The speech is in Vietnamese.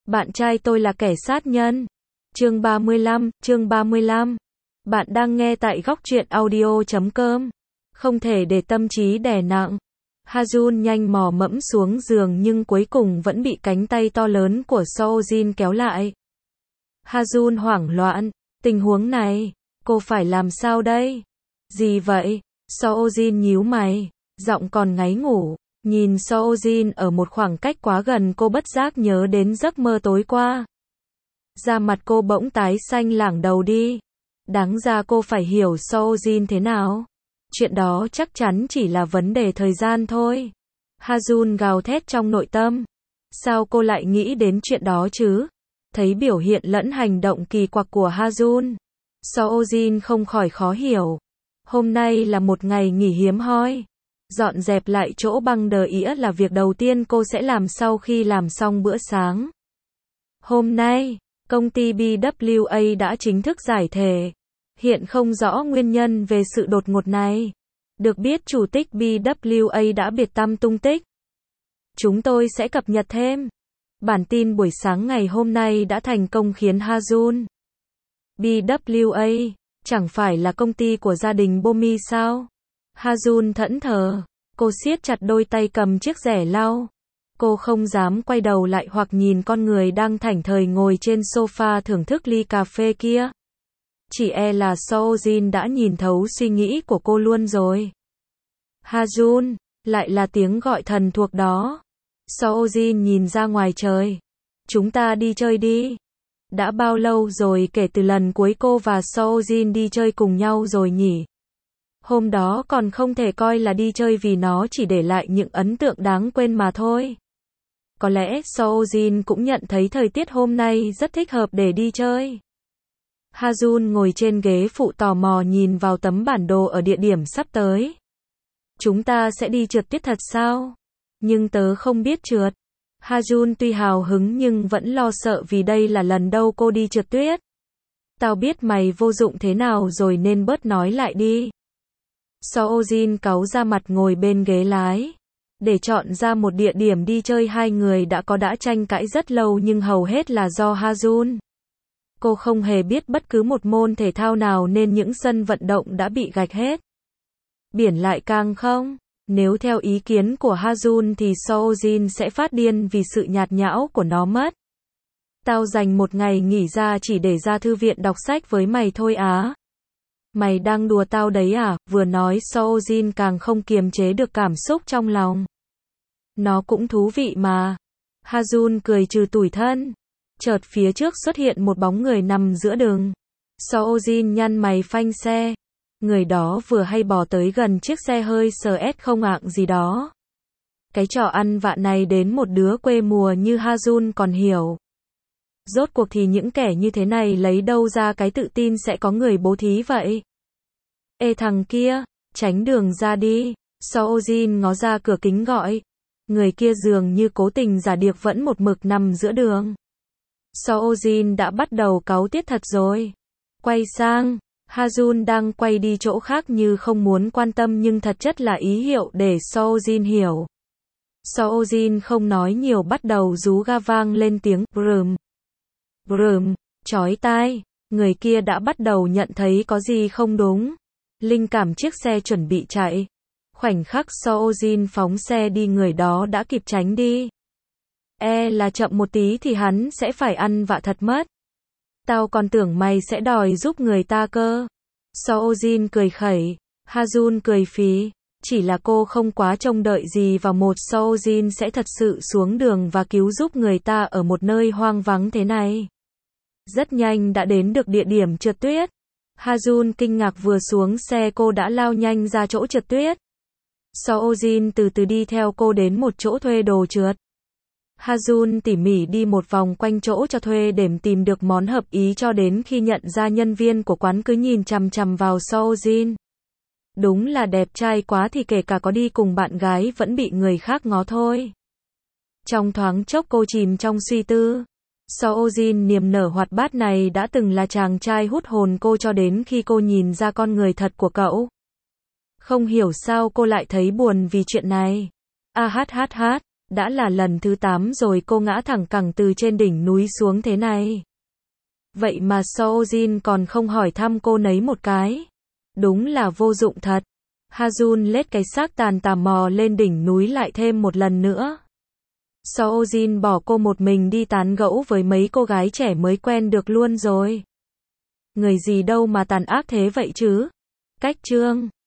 Bạn trai tôi là kẻ sát nhân. Chương 35. Bạn đang nghe tại góc truyện audio.com. Không thể để tâm trí đè nặng. Ha-jun nhanh mò mẫm xuống giường nhưng cuối cùng vẫn bị cánh tay to lớn của So-jin kéo lại. Ha-jun hoảng loạn. Tình huống này, cô phải làm sao đây? Gì vậy? So-jin nhíu mày, giọng còn ngáy ngủ. Nhìn So-jin ở một khoảng cách quá gần, cô bất giác nhớ đến giấc mơ tối qua. Da mặt cô bỗng tái xanh lảng đầu đi. Đáng ra cô phải hiểu So-jin thế nào. Chuyện đó chắc chắn chỉ là vấn đề thời gian thôi. Ha-jun gào thét trong nội tâm. Sao cô lại nghĩ đến chuyện đó chứ? Thấy biểu hiện lẫn hành động kỳ quặc của Ha-jun, So-jin không khỏi khó hiểu. Hôm nay là một ngày nghỉ hiếm hoi. Dọn dẹp lại chỗ băng đờ ỉa là việc đầu tiên cô sẽ làm sau khi làm xong bữa sáng. Hôm nay, công ty BWA đã chính thức giải thể. Hiện không rõ nguyên nhân về sự đột ngột này. Được biết chủ tịch BWA đã biệt tăm tung tích. Chúng tôi sẽ cập nhật thêm. Bản tin buổi sáng ngày hôm nay đã thành công khiến Ha-jun. BWA, chẳng phải là công ty của gia đình Bomi sao? Ha-jun thẫn thờ, cô siết chặt đôi tay cầm chiếc rẻ lau. Cô không dám quay đầu lại hoặc nhìn con người đang thảnh thơi ngồi trên sofa thưởng thức ly cà phê kia. Chỉ e là So-jin đã nhìn thấu suy nghĩ của cô luôn rồi. Ha-jun, lại là tiếng gọi thần thuộc đó. So-jin nhìn ra ngoài trời. Chúng ta đi chơi đi. Đã bao lâu rồi kể từ lần cuối cô và So-jin đi chơi cùng nhau rồi nhỉ? Hôm đó còn không thể coi là đi chơi vì nó chỉ để lại những ấn tượng đáng quên mà thôi. Có lẽ So-jin cũng nhận thấy thời tiết hôm nay rất thích hợp để đi chơi. Ha-jun ngồi trên ghế phụ tò mò nhìn vào tấm bản đồ ở địa điểm sắp tới. Chúng ta sẽ đi trượt tuyết thật sao? Nhưng tớ không biết trượt. Ha-jun tuy hào hứng nhưng vẫn lo sợ vì đây là lần đầu cô đi trượt tuyết. Tao biết mày vô dụng thế nào rồi nên bớt nói lại đi. So-jin cáu ra mặt ngồi bên ghế lái. Để chọn ra một địa điểm đi chơi, hai người đã tranh cãi rất lâu nhưng hầu hết là do Ha-jun. Cô không hề biết bất cứ một môn thể thao nào nên những sân vận động đã bị gạch hết. Biển lại càng không. Nếu theo ý kiến của Ha-jun thì So-jin sẽ phát điên vì sự nhạt nhẽo của nó mất. Tao dành một ngày nghỉ ra chỉ để ra thư viện đọc sách với mày thôi á. Mày đang đùa tao đấy à? Vừa nói So-jin càng không kiềm chế được cảm xúc trong lòng. Nó cũng thú vị mà. Ha-jun cười trừ tủi thân. Chợt phía trước xuất hiện một bóng người nằm giữa đường. So-jin nhăn mày phanh xe. Người đó vừa hay bò tới gần chiếc xe hơi CS không ạng gì đó. Cái trò ăn vạ này đến một đứa quê mùa như Ha-jun còn hiểu. Rốt cuộc thì những kẻ như thế này lấy đâu ra cái tự tin sẽ có người bố thí vậy? Ê thằng kia, tránh đường ra đi. So-jin ngó ra cửa kính gọi. Người kia dường như cố tình giả điếc vẫn một mực nằm giữa đường. So-jin đã bắt đầu cáu tiết thật rồi. Quay sang, Ha-jun đang quay đi chỗ khác như không muốn quan tâm nhưng thật chất là ý hiệu để So-jin hiểu. So-jin không nói nhiều bắt đầu rú ga vang lên tiếng brùm. Brùm, chói tai. Người kia đã bắt đầu nhận thấy có gì không đúng. Linh cảm chiếc xe chuẩn bị chạy. Khoảnh khắc So-jin phóng xe đi, người đó đã kịp tránh đi. E là chậm một tí thì hắn sẽ phải ăn vạ thật mất. Tao còn tưởng mày sẽ đòi giúp người ta cơ. So-jin cười khẩy. Ha-jun cười phì. Chỉ là cô không quá trông đợi gì vào một So-jin sẽ thật sự xuống đường và cứu giúp người ta ở một nơi hoang vắng thế này. Rất nhanh đã đến được địa điểm trượt tuyết. Ha-jun kinh ngạc, vừa xuống xe cô đã lao nhanh ra chỗ trượt tuyết. So-jin từ từ đi theo cô đến một chỗ thuê đồ trượt. Ha-jun tỉ mỉ đi một vòng quanh chỗ cho thuê để tìm được món hợp ý cho đến khi nhận ra nhân viên của quán cứ nhìn chằm chằm vào So-jin. Đúng là đẹp trai quá thì kể cả có đi cùng bạn gái vẫn bị người khác ngó thôi. Trong thoáng chốc cô chìm trong suy tư. So-jin niềm nở hoạt bát này đã từng là chàng trai hút hồn cô cho đến khi cô nhìn ra con người thật của cậu. Không hiểu sao cô lại thấy buồn vì chuyện này. Đã là lần thứ 8 rồi cô ngã thẳng cẳng từ trên đỉnh núi xuống thế này. Vậy mà Soojin còn không hỏi thăm cô nấy một cái. Đúng là vô dụng thật. Ha-jun lết cái xác tàn tà mò lên đỉnh núi lại thêm một lần nữa. Soojin bỏ cô một mình đi tán gẫu với mấy cô gái trẻ mới quen được luôn rồi. Người gì đâu mà tàn ác thế vậy chứ. Cách chương